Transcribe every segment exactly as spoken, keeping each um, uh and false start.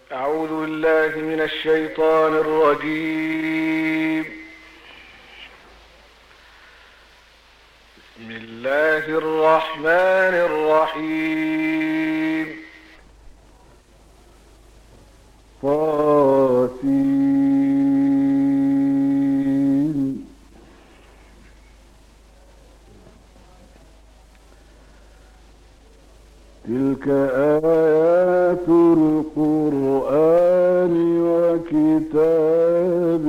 أعوذ بالله من الشيطان الرجيم. بسم الله الرحمن الرحيم. طاسين. تلك آيات القرآن وكتاب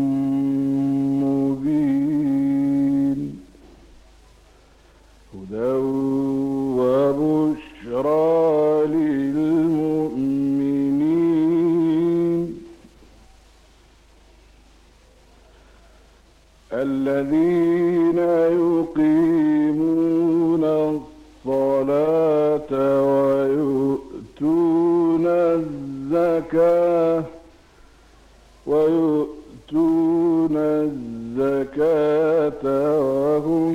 مبين هدى وبشرى للمؤمنين الذين يقيمون الصلاة ويؤتون الزكاة ويؤتون الزكاة وهم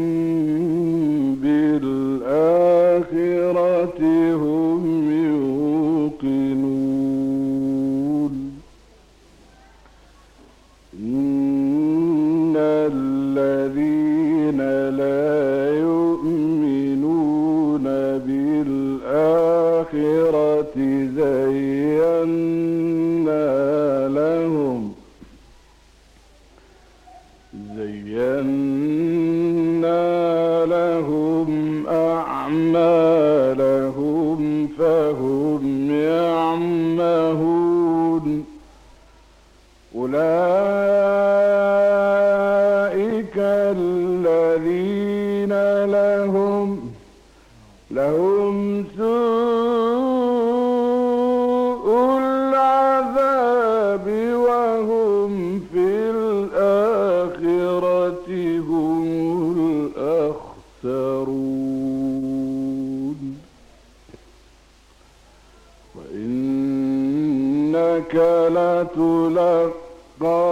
بالآخرة هم يوقنون. إن الذين لا يؤمنون بالآخرة زينا لهم زينا لهم أعمالهم فهم يعمهون. أولئك الذين لهم لهم سوء العذاب وهم في الآخرة هم الأخسرون. وإنك لتلقى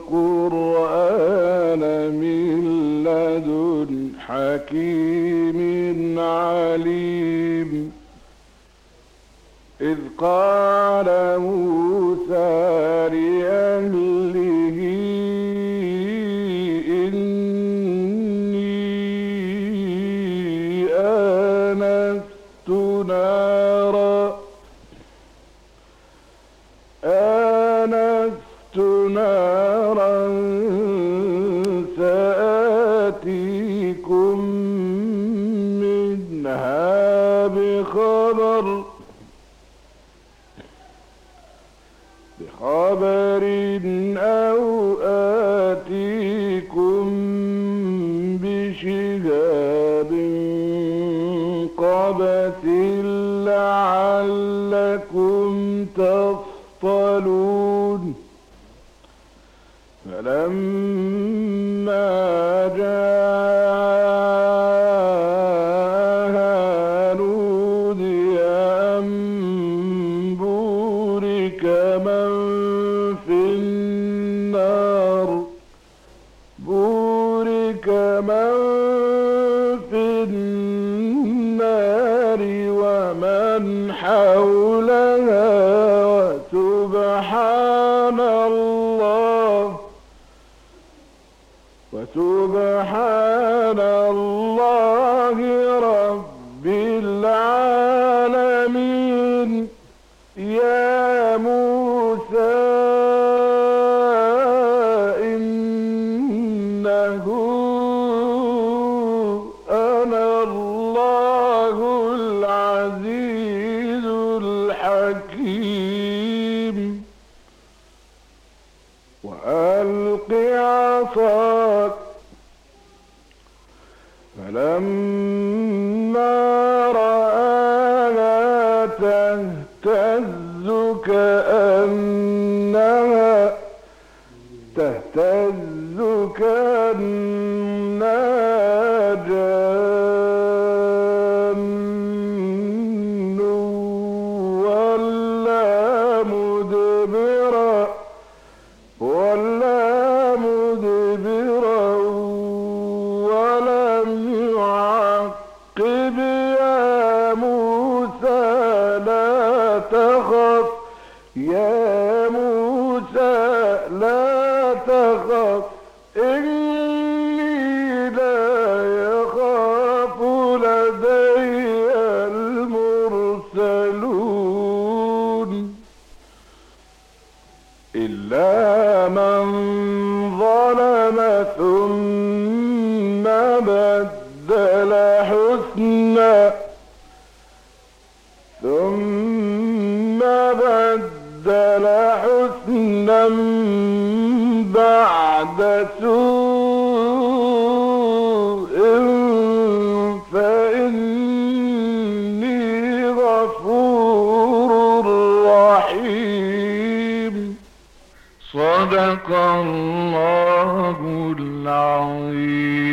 القرآن من لدن حكيم عليم. إذ قال موسى لأهله إني آنست نارا آنست نارا سآتيكم منها بخبر بخبر أو آتيكم بشهاب قبس لعلكم تصطلون. فلما جاءها نودي أن بورك من في النار بورك من في النار ومن حولها وسبحان الله وسبحان الله رب العالمين. يا موسى إنه أنا الله العزيز الحكيم. وألق عصاك فلما رآها تهتز كأنها تهتز كأنها جان ولا مدبرا ولا مدبرا ولم يعقب. يا موسى لا تخف يا موسى لا تخف إني لا يخاف لدي المرسلون إلا من ظلم ثم بدل حسنا ثم بدل حسنا بعد سوء فإني غفور رحيم. صدق الله العظيم.